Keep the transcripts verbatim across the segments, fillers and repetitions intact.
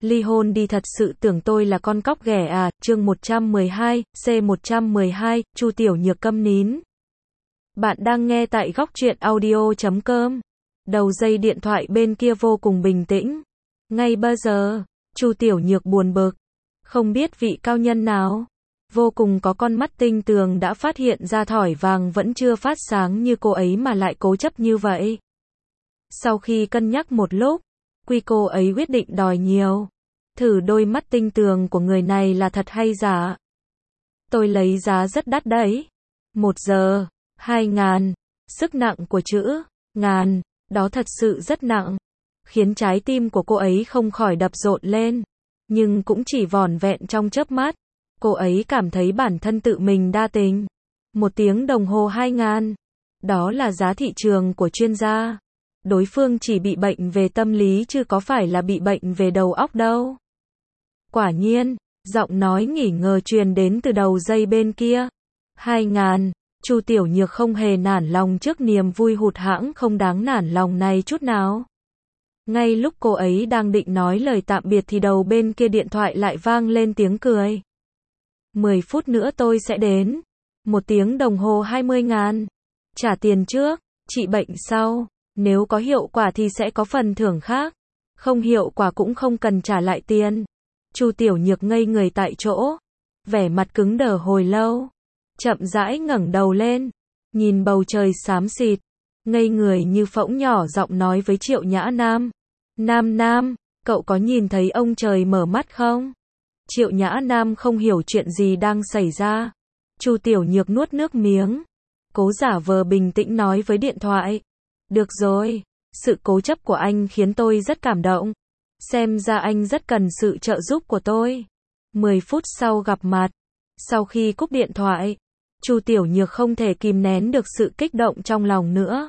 ly hôn đi, thật sự tưởng tôi là con cóc ghẻ à, chương một trăm mười hai, C một trăm mười hai, Chu Tiểu Nhược câm nín. Bạn đang nghe tại góc truyện audio chấm com. Đầu dây điện thoại bên kia vô cùng bình tĩnh. Ngay bây giờ, Chu Tiểu Nhược buồn bực. Không biết vị cao nhân nào, vô cùng có con mắt tinh tường đã phát hiện ra thỏi vàng vẫn chưa phát sáng như cô ấy mà lại cố chấp như vậy. Sau khi cân nhắc một lúc, quy cô ấy quyết định đòi nhiều. Thử đôi mắt tinh tường của người này là thật hay giả. Tôi lấy giá rất đắt đấy. Một giờ, hai ngàn. Sức nặng của chữ ngàn, đó thật sự rất nặng. Khiến trái tim của cô ấy không khỏi đập rộn lên. Nhưng cũng chỉ vỏn vẹn trong chớp mắt. Cô ấy cảm thấy bản thân tự mình đa tình. Một tiếng đồng hồ hai ngàn. Đó là giá thị trường của chuyên gia. Đối phương chỉ bị bệnh về tâm lý chứ có phải là bị bệnh về đầu óc đâu. Quả nhiên, giọng nói nghỉ ngờ truyền đến từ đầu dây bên kia. Hai ngàn, Chu Tiểu Nhược không hề nản lòng trước niềm vui hụt hẫng không đáng nản lòng này chút nào. Ngay lúc cô ấy đang định nói lời tạm biệt thì đầu bên kia điện thoại lại vang lên tiếng cười. Mười phút nữa tôi sẽ đến. Một tiếng đồng hồ hai mươi ngàn. Trả tiền trước, trị bệnh sau. Nếu có hiệu quả thì sẽ có phần thưởng khác. Không hiệu quả cũng không cần trả lại tiền. Chu Tiểu Nhược ngây người tại chỗ. Vẻ mặt cứng đờ hồi lâu. Chậm rãi ngẩng đầu lên. Nhìn bầu trời xám xịt. Ngây người như phỗng nhỏ giọng nói với Triệu Nhã Nam. Nam Nam, cậu có nhìn thấy ông trời mở mắt không? Triệu Nhã Nam không hiểu chuyện gì đang xảy ra. Chu Tiểu Nhược nuốt nước miếng. Cố giả vờ bình tĩnh nói với điện thoại. Được rồi, sự cố chấp của anh khiến tôi rất cảm động. Xem ra anh rất cần sự trợ giúp của tôi. Mười phút sau gặp mặt. Sau khi cúp điện thoại, Chu Tiểu Nhược không thể kìm nén được sự kích động trong lòng nữa.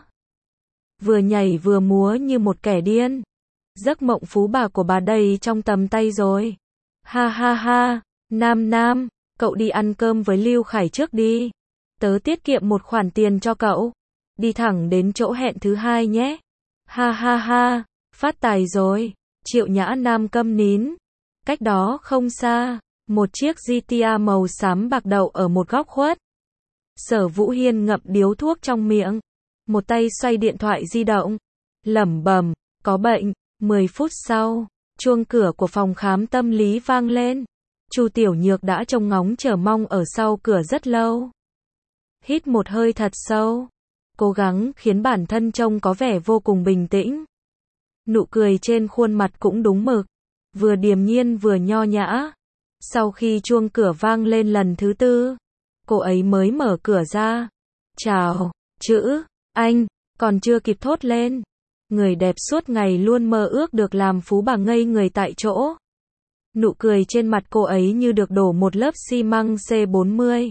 Vừa nhảy vừa múa như một kẻ điên. Giấc mộng phú bà của bà đây trong tầm tay rồi. Ha ha ha, Nam Nam, cậu đi ăn cơm với Lưu Khải trước đi. Tớ tiết kiệm một khoản tiền cho cậu. Đi thẳng đến chỗ hẹn thứ hai nhé. Ha ha ha, phát tài rồi. Triệu Nhã Nam câm nín. Cách đó không xa, một chiếc giê tê a màu xám bạc đậu ở một góc khuất. Sở Vũ Hiên ngậm điếu thuốc trong miệng. Một tay xoay điện thoại di động. Lẩm bẩm, có bệnh. Mười phút sau, chuông cửa của phòng khám tâm lý vang lên. Chu Tiểu Nhược đã trông ngóng chờ mong ở sau cửa rất lâu. Hít một hơi thật sâu. Cố gắng khiến bản thân trông có vẻ vô cùng bình tĩnh. Nụ cười trên khuôn mặt cũng đúng mực. Vừa điềm nhiên vừa nho nhã. Sau khi chuông cửa vang lên lần thứ tư, cô ấy mới mở cửa ra. Chào, chữ, anh, còn chưa kịp thốt lên. Người đẹp suốt ngày luôn mơ ước được làm phú bà ngây người tại chỗ. Nụ cười trên mặt cô ấy như được đổ một lớp xi măng C bốn mươi.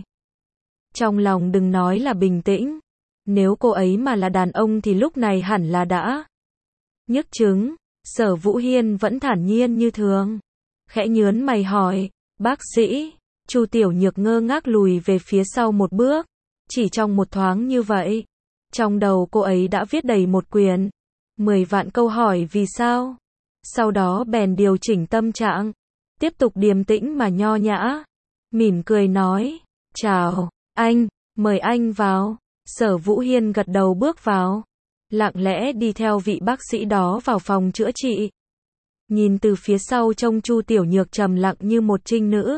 Trong lòng đừng nói là bình tĩnh. Nếu cô ấy mà là đàn ông thì lúc này hẳn là đã nhức chứng. Sở Vũ Hiên vẫn thản nhiên như thường. Khẽ nhớn mày hỏi, bác sĩ. Chu Tiểu Nhược ngơ ngác lùi về phía sau một bước. Chỉ trong một thoáng như vậy, trong đầu cô ấy đã viết đầy một quyển. Mười vạn câu hỏi vì sao. Sau đó bèn điều chỉnh tâm trạng. Tiếp tục điềm tĩnh mà nho nhã. Mỉm cười nói, chào, anh, mời anh vào. Sở Vũ Hiên gật đầu bước vào. Lặng lẽ đi theo vị bác sĩ đó vào phòng chữa trị. Nhìn từ phía sau trông Chu Tiểu Nhược trầm lặng như một trinh nữ.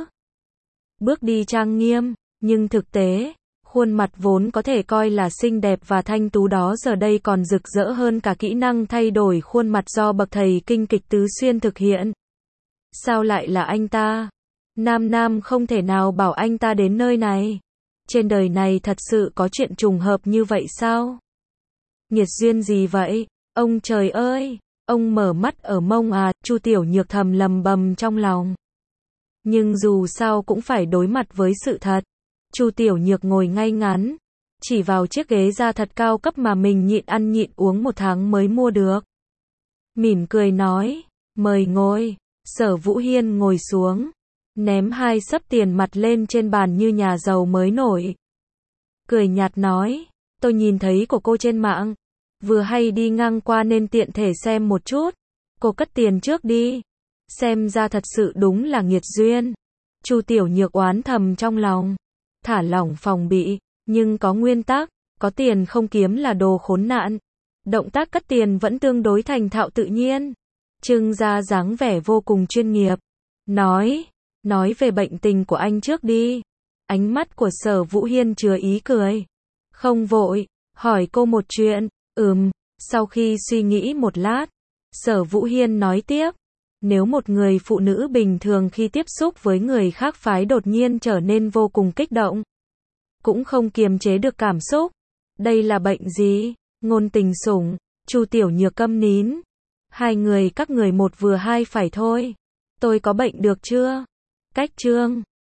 Bước đi trang nghiêm, nhưng thực tế, khuôn mặt vốn có thể coi là xinh đẹp và thanh tú đó giờ đây còn rực rỡ hơn cả kỹ năng thay đổi khuôn mặt do bậc thầy kinh kịch Tứ Xuyên thực hiện. Sao lại là anh ta? Nam Nam không thể nào bảo anh ta đến nơi này. Trên đời này thật sự có chuyện trùng hợp như vậy sao? Nghiệt duyên gì vậy? Ông trời ơi! Ông mở mắt ở mông à? Chu Tiểu Nhược thầm lầm bầm trong lòng. Nhưng dù sao cũng phải đối mặt với sự thật. Chu Tiểu Nhược ngồi ngay ngắn. Chỉ vào chiếc ghế da thật cao cấp mà mình nhịn ăn nhịn uống một tháng mới mua được. Mỉm cười nói, mời ngồi. Sở Vũ Hiên ngồi xuống. Ném hai xấp tiền mặt lên trên bàn như nhà giàu mới nổi. Cười nhạt nói, tôi nhìn thấy của cô trên mạng. Vừa hay đi ngang qua nên tiện thể xem một chút. Cô cất tiền trước đi. Xem ra thật sự đúng là nghiệt duyên. Chu Tiểu Nhược oán thầm trong lòng. Thả lỏng phòng bị, nhưng có nguyên tắc, có tiền không kiếm là đồ khốn nạn. Động tác cất tiền vẫn tương đối thành thạo tự nhiên. Trưng ra dáng vẻ vô cùng chuyên nghiệp. Nói, nói về bệnh tình của anh trước đi. Ánh mắt của Sở Vũ Hiên chứa ý cười. Không vội, hỏi cô một chuyện. Ừm, sau khi suy nghĩ một lát, Sở Vũ Hiên nói tiếp. Nếu một người phụ nữ bình thường khi tiếp xúc với người khác phái đột nhiên trở nên vô cùng kích động, cũng không kiềm chế được cảm xúc. Đây là bệnh gì? Ngôn tình sủng. Chu Tiểu Nhược câm nín. Hai người các người một vừa hai phải thôi. Tôi có bệnh được chưa? Cách chương